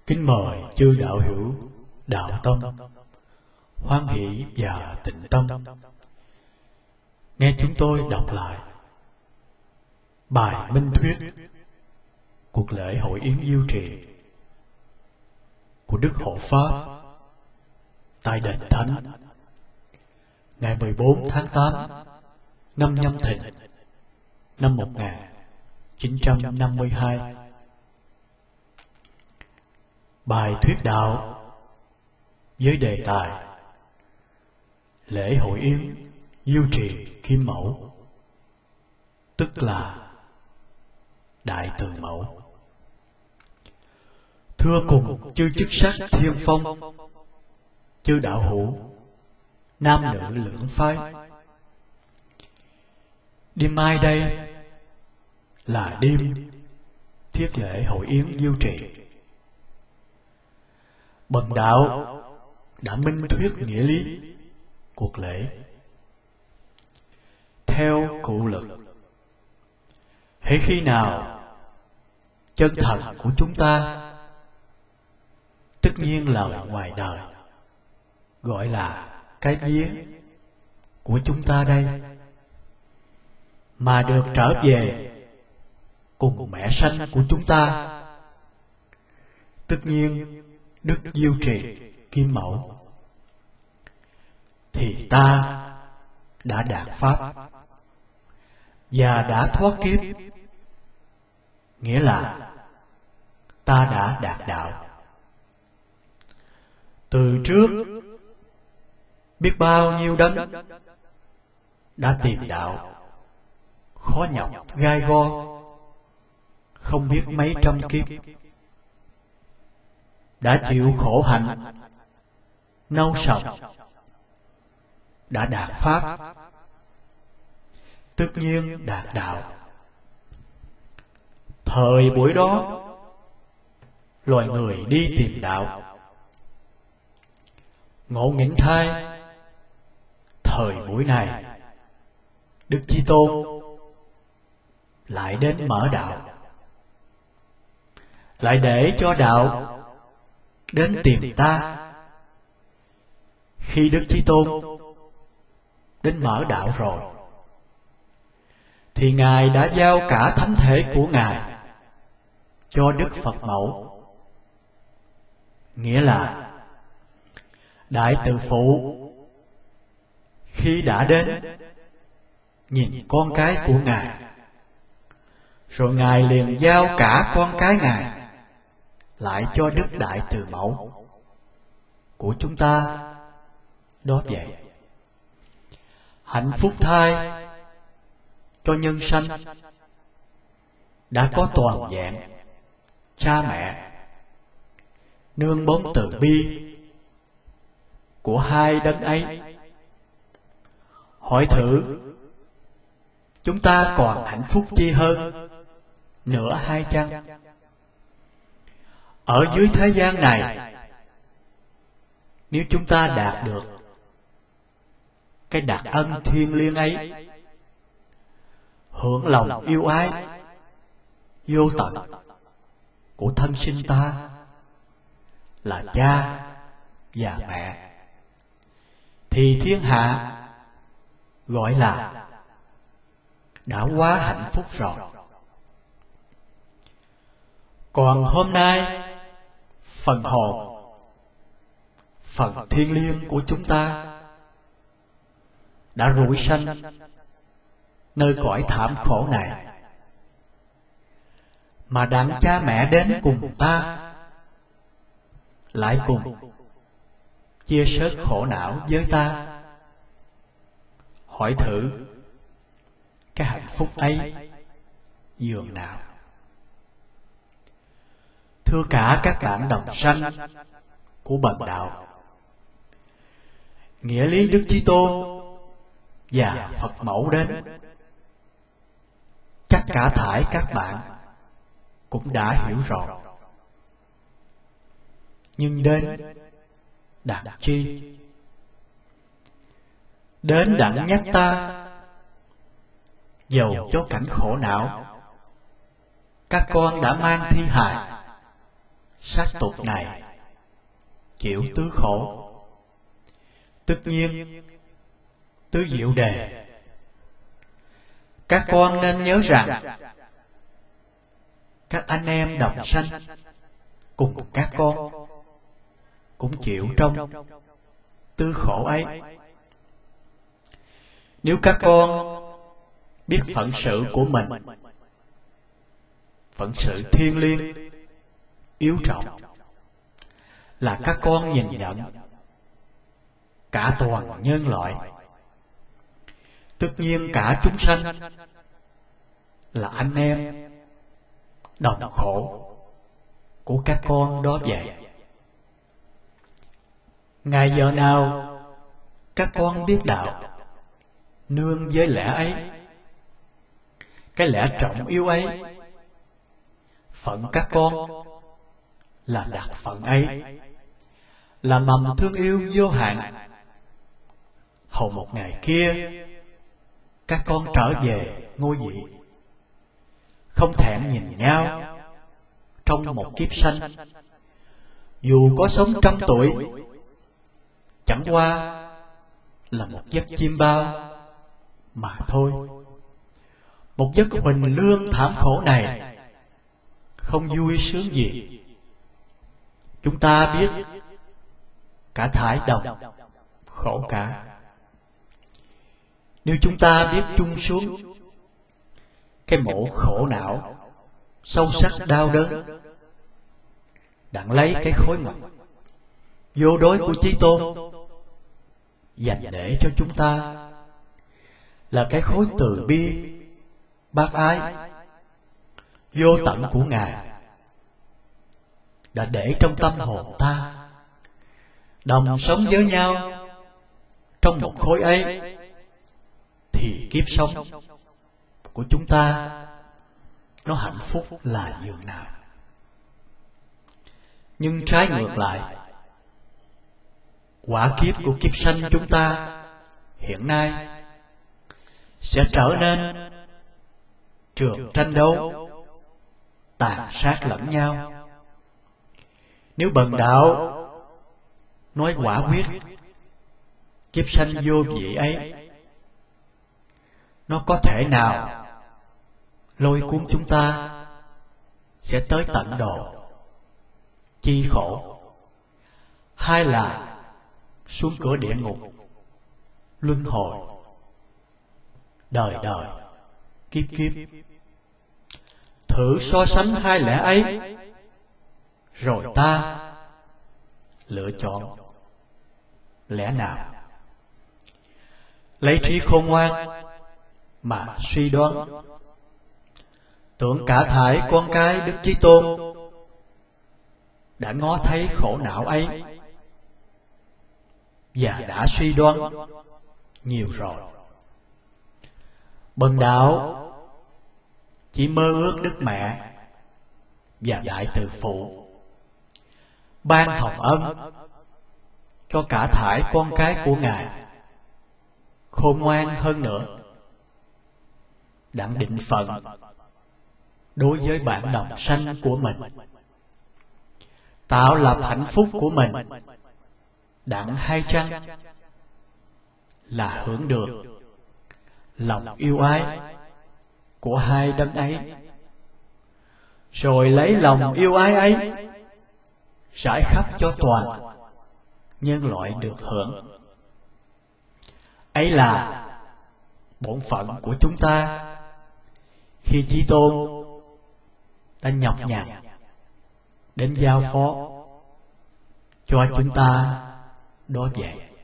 Kính mời chư đạo hữu đạo tâm hoan hỷ và tịnh tâm nghe chúng tôi đọc lại bài minh thuyết cuộc lễ hội yến diêu trì của Đức Hộ Pháp tại đền Thánh ngày 14 tháng 8 năm Nhâm Thìn năm 1952. Bài thuyết đạo với đề tài lễ hội yến diêu trì Kim Mẫu, tức là Đại Từ Mẫu. Thưa cùng chư chức sắc thiên phong, chư đạo hữu nam nữ lưỡng phái, đêm mai đây là đêm thiết lễ hội yến diêu trì. Bần đạo đã minh thuyết nghĩa lý cuộc lễ theo cụ lực. Hễ khi nào chân thật của chúng ta, tất nhiên lời ngoài đời gọi là cái vía của chúng ta đây, mà được trở về cùng mẹ sanh của chúng ta, tất nhiên Đức Diêu Trì Kim Mẫu, thì ta đã đạt Pháp và đã thoát kiếp, nghĩa là ta đã đạt đạo. Từ trước biết bao nhiêu đấng đã tìm đạo khó nhọc gai go, không biết mấy trăm kiếp, đã chịu khổ hạnh nâu sầu, đã đạt Pháp, tất nhiên đạt đạo. Thời buổi đó loài người đi tìm đạo, ngộ nghĩnh thai. Thời buổi này Đức Chí Tôn lại đến mở đạo, lại để cho đạo đến tìm ta. Khi Đức Chí Tôn đến mở đạo rồi, thì Ngài đã giao cả thánh thể của Ngài cho Đức Phật Mẫu, nghĩa là Đại Từ Phụ. Khi đã đến nhìn con cái của Ngài, rồi Ngài liền giao cả con cái Ngài lại cho Đức Đại Từ Mẫu của chúng ta. Đó vậy, hạnh phúc thai cho nhân sanh đã có toàn vẹn cha mẹ, nương bóng từ bi của hai đấng ấy. Hỏi thử, chúng ta còn hạnh phúc chi hơn nữa hay chăng? Ở dưới thế gian này, nếu chúng ta đạt được cái đặc ân thiêng liêng ấy, hưởng lòng yêu ái vô tận của thân sinh ta là cha và mẹ, thì thiên hạ gọi là đã quá hạnh phúc rồi. Còn hôm nay, phần hồn, phần thiêng liêng của chúng ta đã rủi sanh nơi cõi thảm khổ này, mà đặng cha mẹ đến cùng ta, lại cùng chia sớt khổ não với ta. Hỏi thử, cái hạnh phúc ấy dường nào? Thưa cả các bạn đồng sanh của bần đạo, nghĩa lý Đức Chí Tôn và Phật Mẫu đến, chắc cả thảy các bạn cũng đã hiểu rồi. Nhưng đến đặng chi? Đến đặng nhắc ta, dầu cho cảnh khổ não, các con đã mang thi hài sát tục này chịu tứ khổ. Tất nhiên tứ diệu đề, các con nên nhớ rằng các anh em đồng sanh cùng các con cũng chịu trong tứ khổ ấy. Nếu các con biết phận sự của mình, phận sự thiêng liêng yếu trọng, là các con nhìn nhận cả toàn nhân loại, tất nhiên cả chúng sanh là anh em đồng khổ của các con đó vậy. Ngày giờ nào các con biết đạo, nương với lẽ ấy, cái lẽ trọng yêu ấy, phận các con là đặc phận ấy, là mầm thương yêu vô hạn. Hầu một ngày kia các con trở về ngôi vị, không thẹn nhìn nhau trong một kiếp sanh. Dù có sống 100 tuổi, chẳng qua là một giấc chim bao mà thôi. Một giấc huỳnh lương thảm khổ này không vui sướng gì. Chúng ta biết cả thải đồng khổ cả. Nếu chúng ta biết chung xuống cái mộ khổ não sâu sắc đau đớn, đặng lấy cái khối ngọc vô đối của Chí Tôn dành để cho chúng ta, là cái khối từ bi bác ái vô tận của Ngài, đã để trong tâm hồn ta, đồng sống với nhau trong một khối ấy, thì kiếp sống của chúng ta nó hạnh phúc là dường nào. Nhưng trái ngược lại, quả kiếp của kiếp sanh chúng ta hiện nay sẽ trở nên trường tranh đấu, tàn sát lẫn nhau. Nếu bần đạo nói quả quyết kiếp sanh vô vị ấy, nó có thể nào lôi cuốn chúng ta sẽ tới tận độ chi khổ, hay là xuống cửa địa ngục luân hồi đời đời kiếp kiếp. Thử so sánh hai lẽ ấy, rồi ta lựa chọn lẽ nào. Lấy trí khôn ngoan mà suy đoán. Tưởng cả thải con cái Đức Chí Tôn đã ngó thấy khổ não ấy và đã suy đoán nhiều rồi. Bần đạo chỉ mơ ước Đức Mẹ và Đại Từ Phụ ban hồng ân cho cả thải con cái của Ngài khôn ngoan hơn nữa, đặng định phận đối với bạn đồng sanh của mình, tạo lập hạnh phúc của mình, đặng hay chăng là hưởng được lòng yêu ái của hai đấng ấy, rồi lấy lòng yêu ái ấy rải khắp cho toàn nhân loại được hưởng. Ấy là bổn phận của chúng ta khi Chí Tôn đã nhọc nhằn đến giao phó cho chúng ta đó vậy.